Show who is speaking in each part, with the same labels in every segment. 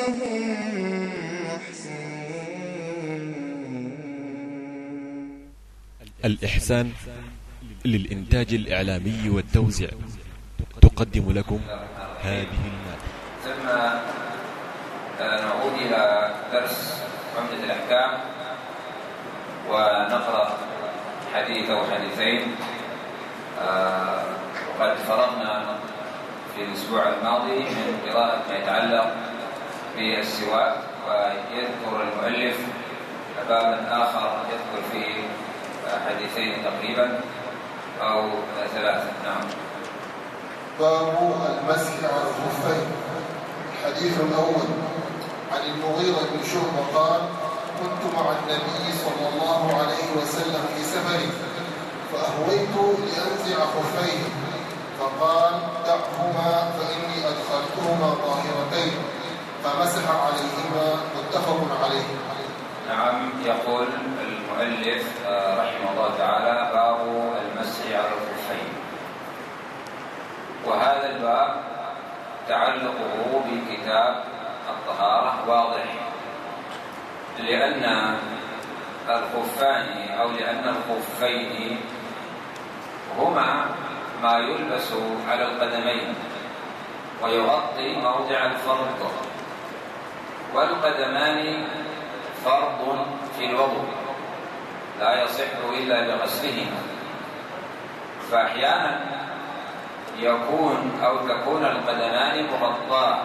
Speaker 1: هم محسنون.
Speaker 2: الإحسان للإنتاج الإعلامي والتوزيع تقدم لكم هذه المادة.
Speaker 3: ثم نعود إلى درس عمدة الأحكام ونقرأ حديث أو حديثين. وقد فرغنا في الأسبوع الماضي من قراءة ما يتعلق بالسواك، ويذكر المؤلف بابا آخر يذكر فيه حديثين تقريبا أو ثلاثة. نعم.
Speaker 4: باب المسح على الخفين. الحديث الأول عن المغيرة بن شعبة قال: كنت مع النبي صلى الله عليه وسلم في سفر فأهويت لأنزع خفيه فقال: دعهما فإني أدخلتهما طاهرتين، فمسح عليهما. متفق عليه.
Speaker 3: نعم. يقول المؤلف رحمه الله تعالى: باب المسح على الخفين. وهذا الباب تعلقه بكتاب الطهارة واضح، لأن الخفان أو لأن الخفين هما ما يلبس على القدمين ويغطي موضع الفرض، والقدمان فرض في الوضوء لا يصح إلا بغسلهما، فأحيانا يكون أو تكون القدمان مغطاة،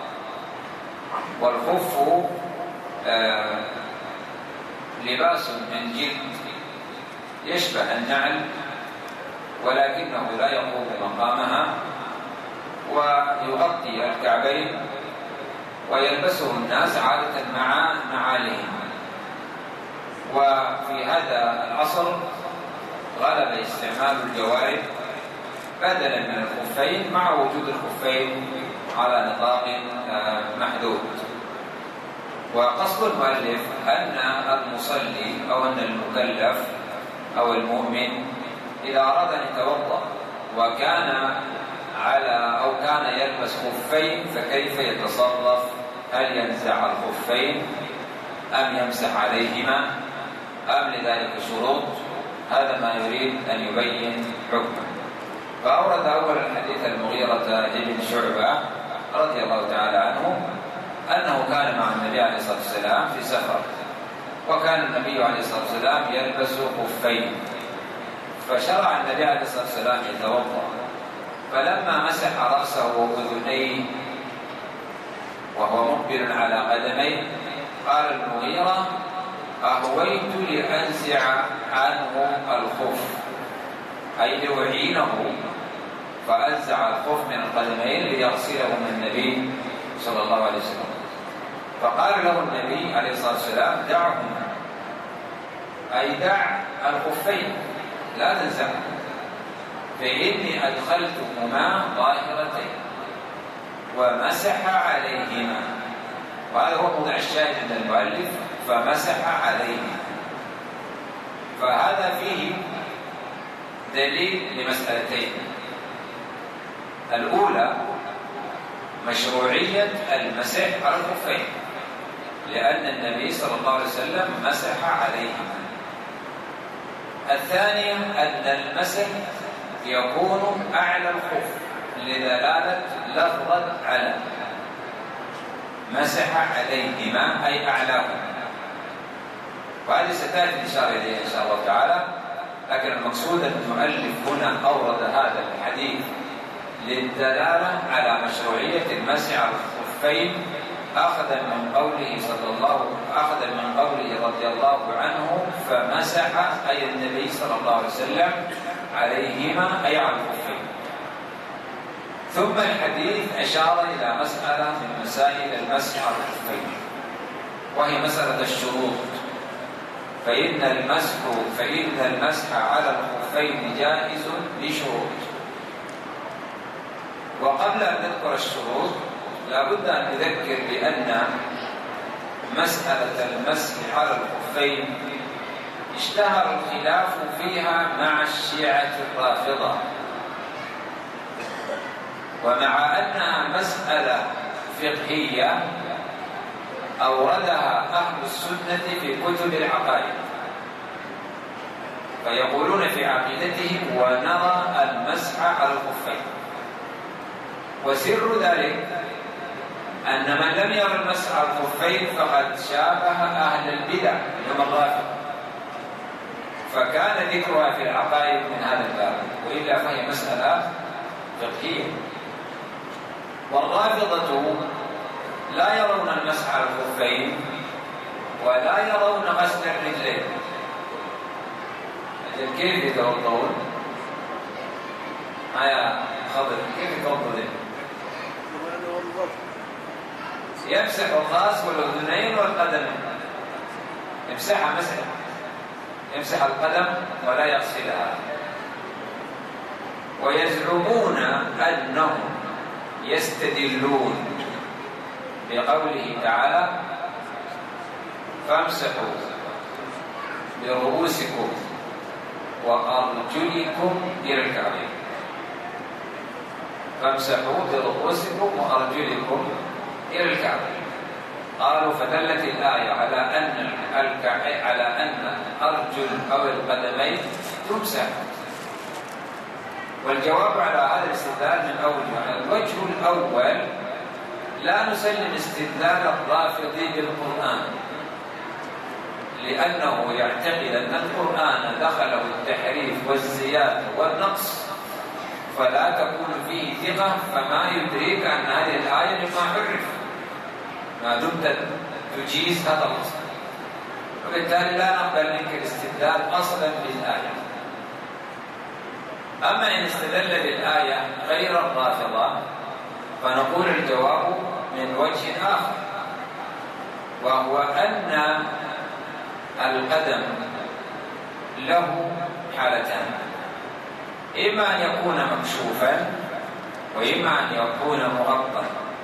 Speaker 3: والخف لباس من جلد يشبه النعل ولكنه لا يقوم مقامها، ويغطي الكعبين ويلبسه الناس عادة مع نعالهم. وفي هذا العصر غلب استعمال الجوارب بدلا من الخفين، مع وجود الخفين على نطاق محدود. وقصد المؤلف أن المصلي أو أن المكلف أو المؤمن إذا أراد أن يتوضأ وكان كان يلبس خفين فكيف يتصرف؟ هل ينزع الخفين أم يمسح عليهما أم لذلك شروط؟ هذا ما يريد أن يبين حكمه. فأورد أول الحديث المغيرة بن شعبة رضي الله تعالى عنه أنه كان مع النبي عليه الصلاة والسلام في سفر، وكان النبي عليه الصلاة والسلام يلبس خفين، فشرع النبي عليه الصلاة والسلام يتوضأ، فلما مسح رأسه وأذنيه وهو مقبل على قدميه قال المغيرة: أهويت لأنزع عنه الخف، أي لأعينه، فأنزع الخف من القدمين ليغسله من النبي صلى الله عليه وسلم. فقال له النبي عليه الصلاة والسلام: دعهما، أي دع الخفين لا تنزعهما، فإني أدخلتهما ظاهرتين ومسح عليهما. وهذا هو موضع الشاهد عند المؤلف: فمسح عليهما. فهذا فيه دليل لمسألتين: الأولى مشروعية المسح على الخفين، لأن النبي صلى الله عليه وسلم مسح عليهما. الثانية أن المسح يكون أعلى الخف لدلالة لفظة على، مسح عليهما أي أعلاهما. وهذه ستأتي الإشارة إليها إن شاء الله تعالى، لكن المقصود أن المؤلف هنا أورد هذا الحديث للدلالة على مشروعية المسح على الخفين، أخذا من قوله رضي الله عنه: فمسح أي النبي صلى الله عليه وسلم عليهما أي على الخفين. ثم الحديث أشار إلى مسألة من مسائل المسح على الخفين، وهي مسألة الشروط. فإن المسح على الخفين جائز بشروط. وقبل أن نذكر الشروط لا بد أن نذكر بأن مسألة المسح على الخفين اشتهر الخلاف فيها مع الشيعة الرافضة، ومع أنها مسألة فقهية أوردها أهل السنة في كتب العقائد، فيقولون في عقيدتهم ونرى المسح على الخفين. وسر ذلك أن من لم ير المسح على الخفين فقد شابه أهل البدع هم الرافضة، فكان ذكرها في العقائد من هذا الباب، وإلا فهي مسألة فقهية. والرافضة لا يرون المسح على الخفين ولا يرون غسل الرجلين. أجل كيف يتوضؤون؟ يا خضر كيف يتوضؤون؟ يمسح الراس والأذنين والقدمين، يمسحها مسح، يمسح القدم ولا يغسلها. ويزعمون أنهم يستدلون بقوله تعالى فامسحوا برؤوسكم وأرجلكم إلى الكعبين، فامسحوا برؤوسكم وأرجلكم إلى الكعبين. قالوا فدلت الآية على أن الأرجل أو القدمين تمسح. والجواب على هذا الاستدلال من أوجه. الوجه الأول لا نسلم استدلال الرافضي بالقرآن، لأنه يعتقد أن القرآن دخله التحريف والزيادة والنقص، فلا تكون فيه ثقة، فما يدريك أن هذه الآية مما حرف ما دمت تجيز هذا الأصل، وبالتالي لا نقبل منك الاستدلال أصلا بالآية. أما إن استدل بالآية غير الرافضة فنقول الجواب من وجه آخر، وهو أن القدم له حالتان، إما أن يكون مكشوفا وإما أن يكون مغطى.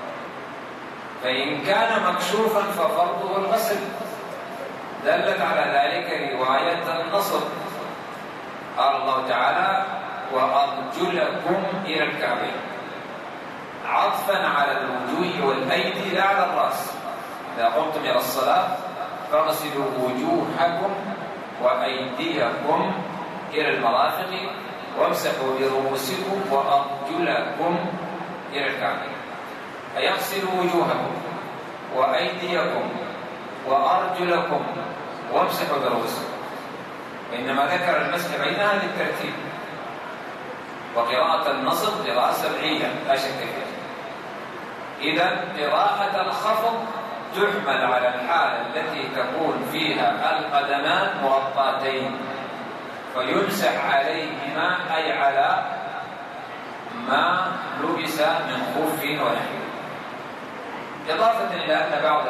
Speaker 3: فإن كان مكشوفا ففرضه الغسل، دلت على ذلك رواية النصر، قال الله تعالى وأرجلكم إلى الكعبين، عطفا على الوجوه والأيدي لا على الرأس. إذا قمتم إلى الصلاة فاغسلوا وجوهكم وأيديكم إلى المرافق وامسحوا برؤوسكم وأرجلكم إلى الكعبين، فيغسلوا وجوهكم وأيديكم وأرجلكم وامسحوا برؤوسكم. وإنما ذكر المسح بين هذا الترتيب. وقراءة النصب قراءة سبعية لا شك فيها. إذا قراءة الخفض تحمل على الحالة التي تكون فيها القدمان مغطاتين، فيمسح عليهما أي على ما لبس من خف ونحو. إضافة إلى أن بعض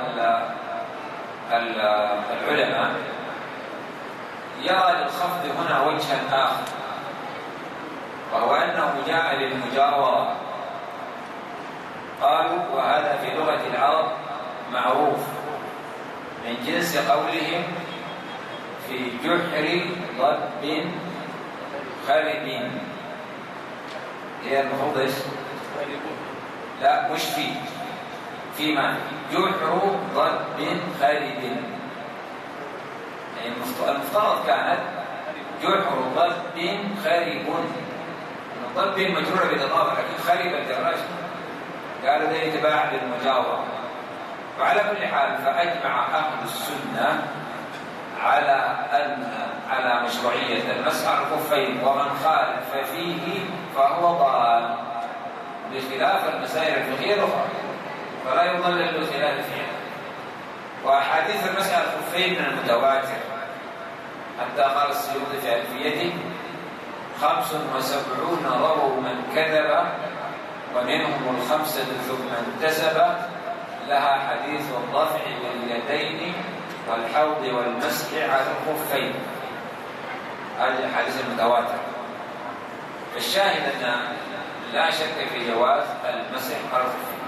Speaker 3: العلماء يرى للخفض هنا وجها آخر، وهو أنه جاء للمجاورة. قالوا وهذا في لغة العرب معروف من جنس قولهم في جحر ضب خالد. هي المفروض ايش؟ لا مش في معنى جحر ضب خالد، يعني المفترض كانت جحر ضب خارب، الضب مجرور بالإضافة، لكن خارب الدراج قالوا ده يتباع للمجاورة. وعلى كل حال فأجمع أهل السنة على مشروعية المسح على الخفين، ومن خالف فيه فهو ضال، بخلاف المسائل الفقهية الأخرى فلا يضلل بالخلاف فيها. وأحاديث المسح على الخفين من المتواتر، حتى قال السيوطي في ألفيته 75 رووا من كذب ومنهم 5 ثم انتسب، لها حديث الرفع باليدين والحوض والمسح على الخفين. هذه الحديث المتواتر. الشاهد أن لا شك في جواز المسح على الخفين.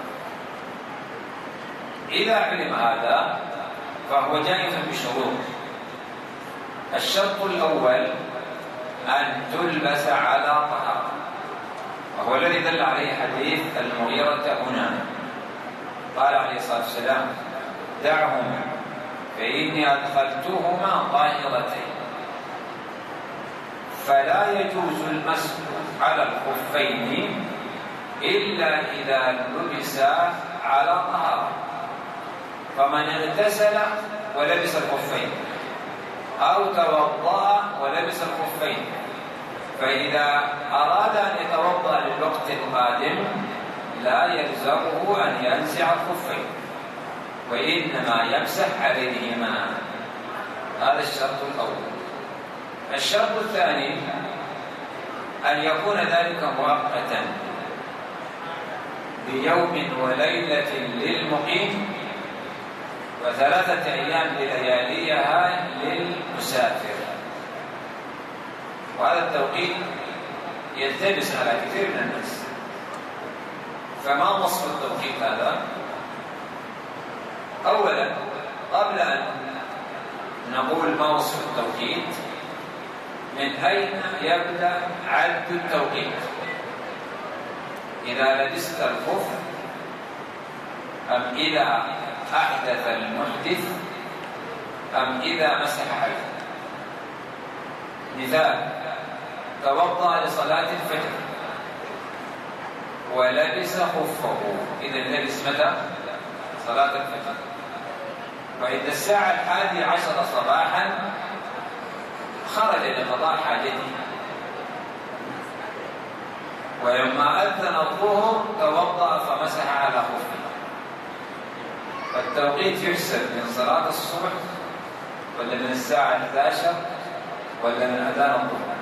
Speaker 3: إذا علم هذا فهو جائز بشروط. الشرط الأول أن تلبس على طهارة، وهو الذي دل عليه حديث المغيرة هنا. قال عليه الصلاة والسلام دعهما فإني أدخلتهما طاهرتين. فلا يجوز المسح على الخفين إلا إذا لبسا على طهارة. فمن اغتسل ولبس الخفين أو توضأ ولبس الخفين، فإذا أراد أن يتوضأ للوقت القادم لا يلزمه أن ينزع الخفين، وإنما يمسح عليهما. هذا الشرط الأول. الشرط الثاني أن يكون ذلك مؤقتا بيوم وليلة للمقيم و3 أيام بلياليها للمسافر. وهذا التوقيت يلتبس على كثير من الناس. فما وصف التوقيت هذا؟ أولا، قبل أن نقول ما وصف التوقيت، من أين يبدأ عد التوقيت؟ إذا لبست الخف أم إذا أحدث المحدث أم إذا مسح عليه؟ مثال: توضأ لصلاة الفجر ولبس خفه، إذا لبس متى؟ صلاة الفجر. وعند الساعة 11 صباحا خرج لقضاء حاجته، ولما أذن الظهر توضأ فمسح على خفه. فالتوقيت يحسب من صلاة الصبح ولا من الساعة 11 ولا من أذان الظهر.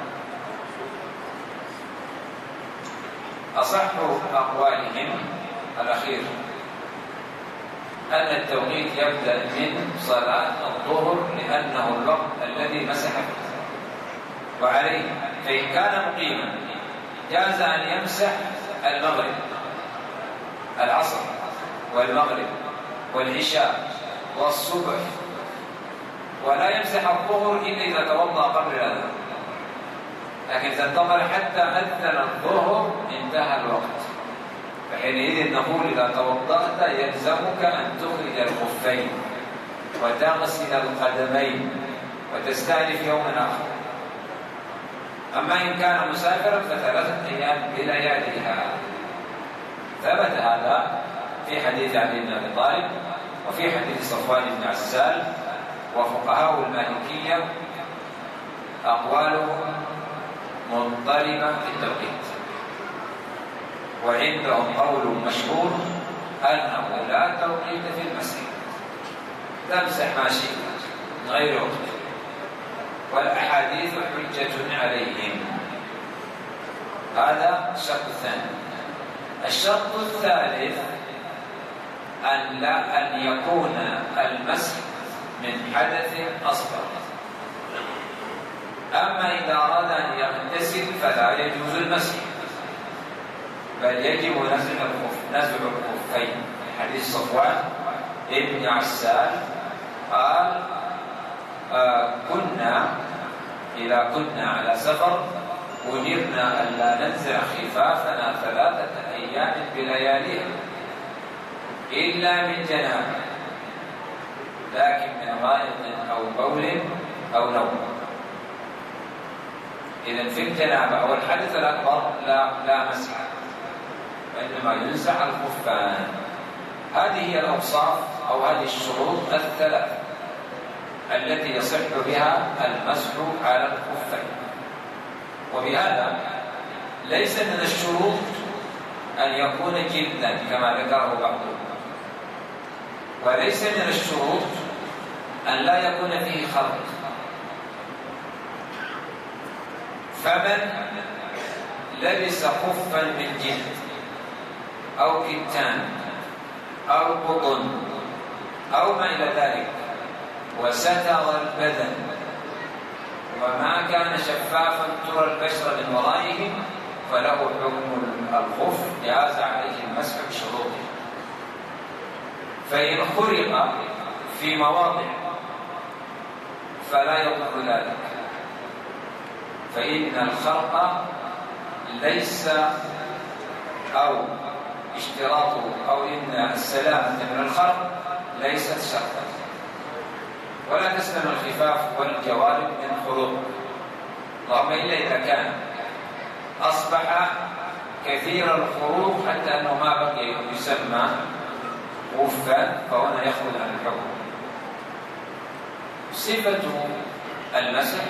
Speaker 3: أصح أقوالهم الأخير أن التوقيت يبدأ من صلاة الظهر، لأنه الوقت الذي مسح فيه. وعليه فإن كان مقيما جاز أن يمسح المغرب، العصر والمغرب والعشاء والصبح، ولا يمسح الظهر إلا إذا توضأ قبل الأذان. لكن إذا انتظر حتى أذن الظهر انتهى الوقت، فحينئذ نقول إذا توضأت يلزمك أن تخرج الخفين وتغسل القدمين وتستأنف يوما آخر. أما إن كان مسافرا ف3 أيام بلياليها. ثبت هذا في حديث علي بن أبي طالب وفي حديث صفوان بن عسال. وفقهاء المالكية أقوالهم مضطربة في التوقيت، وعندهم قول مشهور أنه لا توقيت في المسح، تمسح ما شئت غير وقت، والأحاديث حجة عليهم. هذا الشرط الثاني. الشرط الثالث أن يكون المسح من حدث أصغر. أما إذا أراد أن يغتسل فلا يجوز المسح، بل يجب نزع الخفين. حديث صفوان ابن عسال قال: إذا كنا على سفر أمرنا ألا ننزع خفافنا 3 أيام بلياليها إلا من جنابة، لكن من غائط أو بول أو نوم. إذن في الجنابة أو الحدث الأكبر لا مسح، وإنما ينزع الخفان. هذه هي الأوصاف أو هذه الشروط ال3 التي يصح بها المسح على الخفين. وبهذا ليس من الشروط أن يكون جلدا كما ذكره بعضهم، وليس من الشروط أن لا يكون فيه خلط. فمن لبس خفا من جلد أو كتان أو قطن أو ما إلى ذلك وستر البدن وما كان شفافا ترى البشرة من ورائه فله حكم الخف، جاز عليه المسح بشروطه. فإن خرق في مواضع فلا يضر ذلك، فإن الخرق ليس أو اشتراطه أو إن السلامة من الخرق ليست شرطا، ولا تسلم الخفاف والجوارب من خروق، اللهم إلا إذا كان أصبح كثير الخروق حتى أنه ما بقي يسمى خفا، فهنا يخرج عن الحكم. صفة المسح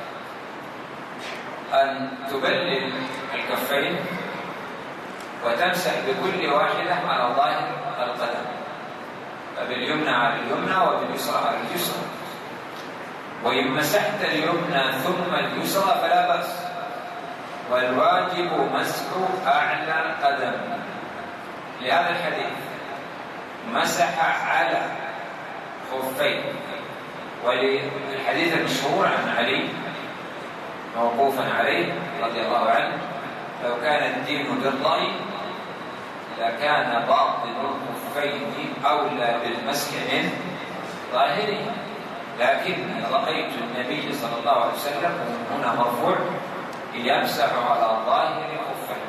Speaker 3: أن تبلل الكفين وتمسح بكل واحدة على ظاهر القدم، فباليمنى على اليمنى وباليسرى على اليسرى، وإن مسحت اليمنى ثم اليسرى فلا بأس، والواجب مسح أعلى قدم. لهذا الحديث مسح على خفين، وللحديث المشهور عن علي موقوفا عليه رضي الله عنه: لو كان الدين بالرأي لكان باطن الخفين أولى بالمسح من ظاهره، لكن رأيت النبي صلى الله عليه وسلم هنا مرفوع يمسح على ظاهر خفين،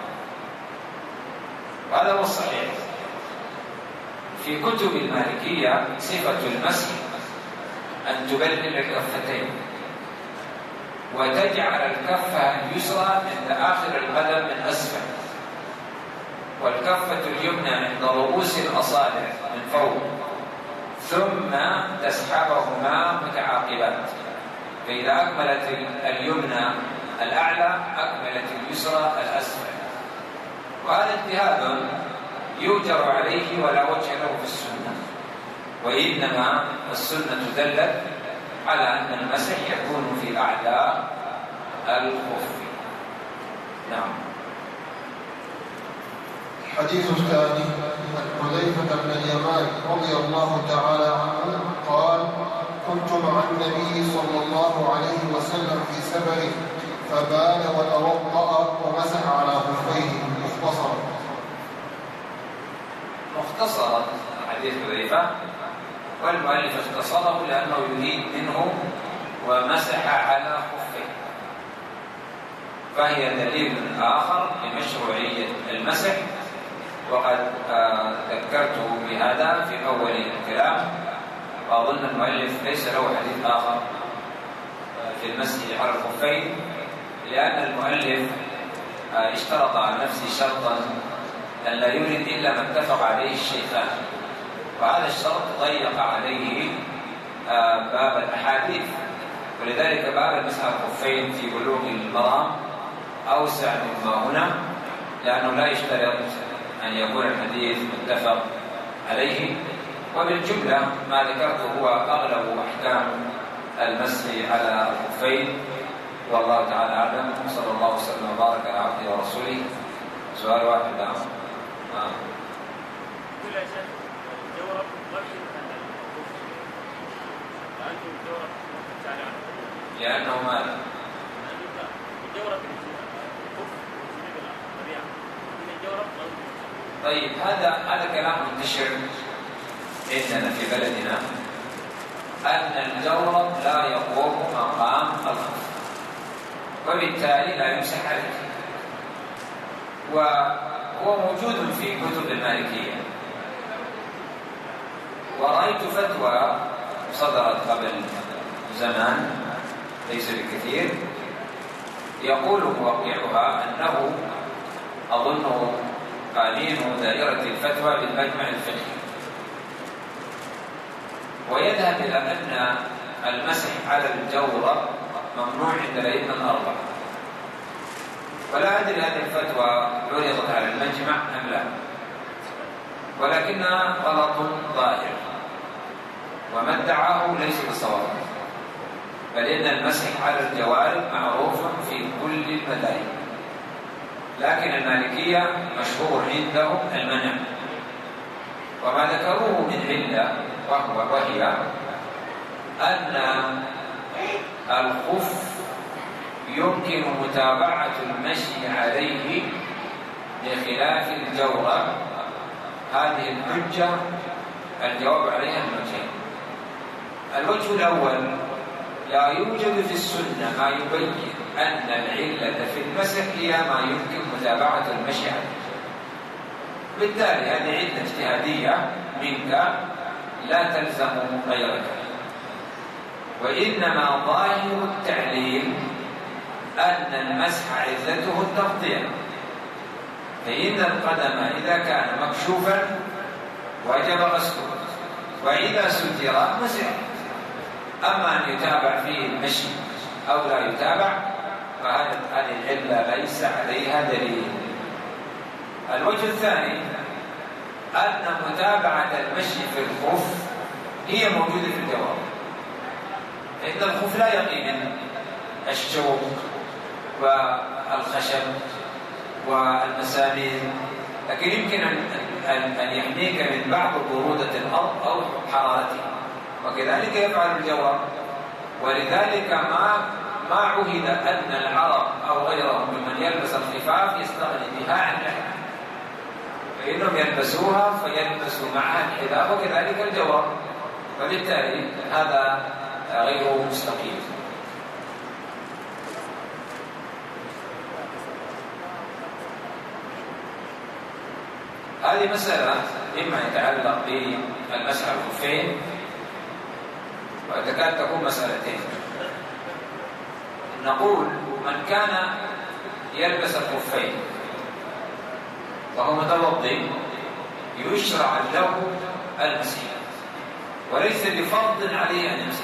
Speaker 3: وهذا هو الصحيح. في كتب المالكية صفة المسح أن تبلل الكفتين وتجعل الكفة اليسرى عند آخر القدم من أسفل، والكفة اليمنى عند رؤوس الأصابع من فوق، ثم تسحبهما متعاقبات، فإذا أكملت اليمنى الأعلى أكملت اليسرى الأسفل. وهذا اجتهاد يؤجر عليه ولا وجه له في السنة، وإنما السنة دلت على أن المسح يكون في أعلى الخف. نعم.
Speaker 4: الحديث الثاني عن حذيفة بن اليمان رضي الله تعالى عنه قال: كنت مع النبي صلى الله عليه وسلم في سفر فبال وتوضأ ومسح على خفيه.
Speaker 3: مختصرا حديث حذيفة، والمؤلف اختصره لأنه يريد منه ومسح على خفيه، فهي دليل آخر لمشروعية المسح، وقد ذكرته بهذا في أول الكلام، وأظن المؤلف ليس له حديث آخر في المسح على الخفين، لأن المؤلف اشترط على نفسه شرطا أن لا يريد إلا ما اتفق عليه الشيخان، وهذا الشرط ضيق عليه باب الأحاديث، ولذلك باب المسح على الخفين في بلوغ المرام أوسع مما هنا، لأنه لا يشترط أن يكون الحديث متفق عليه. وبالجملة ما ذكرته هو أغلب أحكام المسح على الخفين، والله تعالى أعلم. صلى الله وسلم وبارك على عبده ورسوله. سؤال واحد.
Speaker 1: كل شيء الجورب غير لأنه الجورب
Speaker 3: لأنه ماذا؟
Speaker 1: الجورب
Speaker 3: طيب، هذا كلام منتشر عندنا في بلدنا، أن الجورب لا يقوم مقام الخف، وبالتالي لا يمسح عليه، وهو موجود في كتب المالكية. ورأيت فتوى صدرت قبل زمان ليس بكثير يقول موقعها أنه أظنه قانين دائرة الفتوى بالمجمع الفقهي، ويذهب إلى أن المسح على الجورب ممنوع عند الأئمة الأربعة، ولا أدري هذه الفتوى عرضت على المجمع أم لا، ولكنها غلط ظاهر، وما ادعاه ليس بصواب، بل إن المسح على الجوارب معروف في كل المذاهب، لكن المالكية مشهور عندهم المنع، وما ذكروه من علة وهي أن الخف يمكن متابعة المشي عليه بخلاف الجورب. هذه الحجة الجواب عليها الوجهين: الوجه الأول، لا يوجد في السنة ما يبين أن العلة في المسح هي ما يمكن متابعة المشي عليه، بالتالي هذه علة اجتهادية منك لا تلزم غيرك، وإنما ظاهر التعليل أن المسح علته التغطية، فإن القدم إذا كان مكشوفا وجب غسله، وإذا ستر مسح. أما أن يتابع فيه المشي أو لا يتابع فهذه العلة ليس عليها دليل. الوجه الثاني أن متابعة المشي في الخف هي موجودة في الجواب، فإن الخف لا يقي من الشوك والخشب والمسامير، لكن يمكن أن يحميك من بعض برودة الأرض أو حرارتها، وكذلك يفعل الجواب. ولذلك ما عهد أن العرب أو غيرهم ممن يلبس الخفاف يستغني بها عن اللحم، فإنهم يلبسوها فيلبسوا معها الحذاء، وكذلك الجواب، وبالتالي هذا غير مستقيم. هذه مسألة إما يتعلق بالمسح على الخفين، وتكاد تكون مسألتين. نقول من كان يلبس الخفين وهو متوضئ يشرع له المسح، وليس بفرض عليه أن يمسح،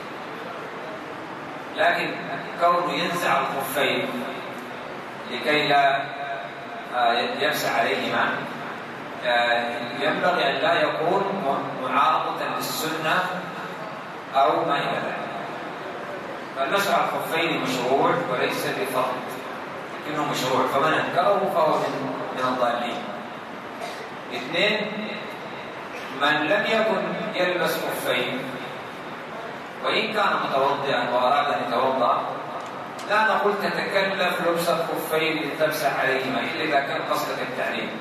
Speaker 3: لكن كونه ينزع الخفين لكي لا يمسح عليهما ينبغي أن لا يكون معارضة للسنة أو ما إلى ذلك. فالمسح على الخفين مشروع وليس بفرض، لكنه مشروع، فمن أنكره فهو من الضالين. اثنين، من لم يكن يلبس خفين وإن كان متوضئا وأراد أن يتوضأ، لا نقول تتكلف لبس الخفين لتمسح عليهما إلا إذا كان قصدك التعليم.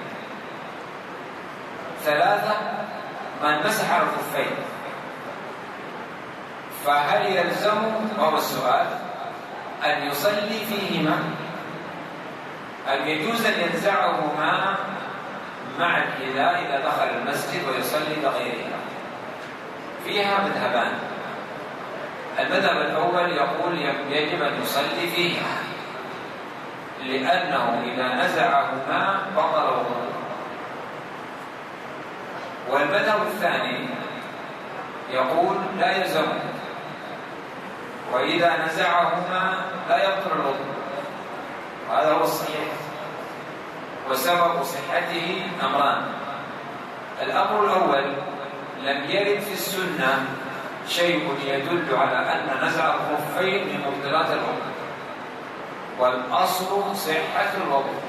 Speaker 3: ثلاثة، من مسح على الخفين فهل يلزمه، وهو السؤال، أن يصلي فيهما أم يجوز أن ينزعهما مع الحذاء إذا دخل المسجد ويصلي بغيرهما؟ فيها مذهبان. المذهب الأول يقول يجب أن يصلي فيهما، لأنه إذا نزعهما بطل وضوءه. والمذهب الثاني يقول لا يلزمه، وإذا نزعهما لا يبطل الوضوء، وهذا هو الصحيح. وسبب صحته أمران. الأمر الأول، لم يرد في السنة شيء يدل على أن نزع الخفين من مبطلات الوضوء، والأصل صحة الوضوء.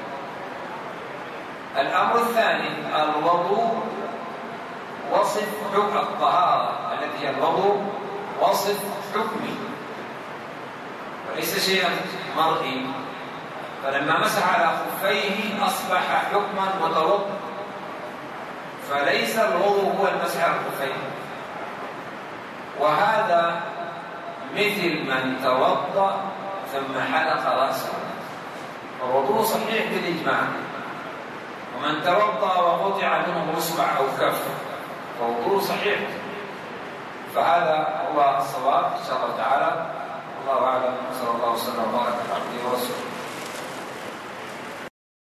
Speaker 3: الأمر الثاني، الوضوء وصف حكم الطهارة التي هي الوضوء وصف حكمي وليس شيئا مرئي، فلما مسح على خفيه أصبح حكما متوضئ، فليس الوضوء هو المسح على الخفين. وهذا مثل من توضأ ثم حلق رأسه، الوضوء صحيح بالإجماع. ومن توضأ وقطع منه إصبع أو كف فالوضوء صحيح. فهذا هو الصواب إن شاء الله تعالى. الله أعلم. صلى الله وسلم وبارك على عبده ورسوله.